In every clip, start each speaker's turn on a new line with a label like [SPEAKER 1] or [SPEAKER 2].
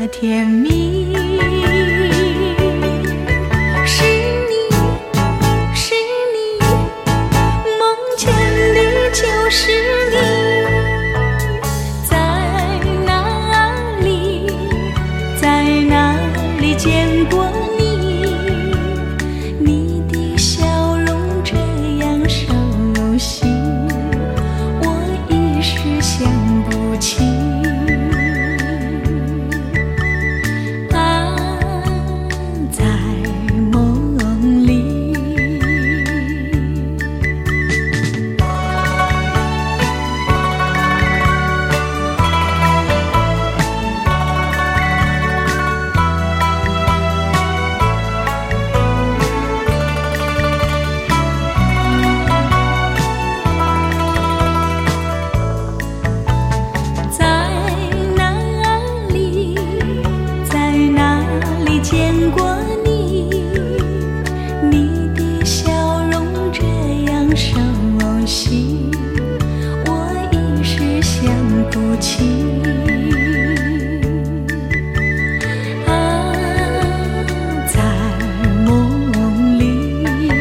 [SPEAKER 1] 甜蜜。是你，是你，梦见的就是你。在哪里，在哪里见过你？你的笑容这样熟悉，我一时想不起。见过你，你的笑容这样熟悉，我一时想不起。啊，在梦里，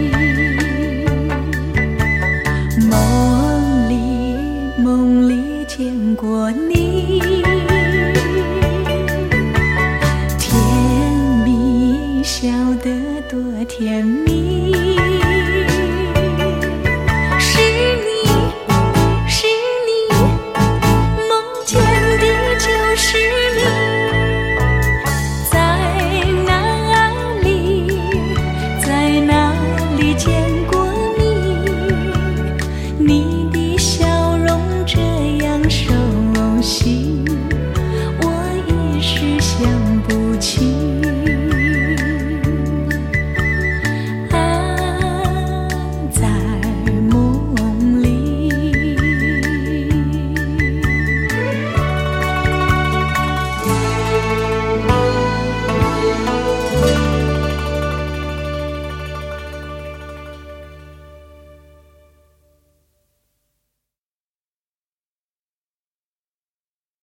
[SPEAKER 1] 梦里，梦里见过你。笑得多甜蜜。是你，是你，梦见的就是你。在哪里，在哪里见过你？你的笑容这样熟悉。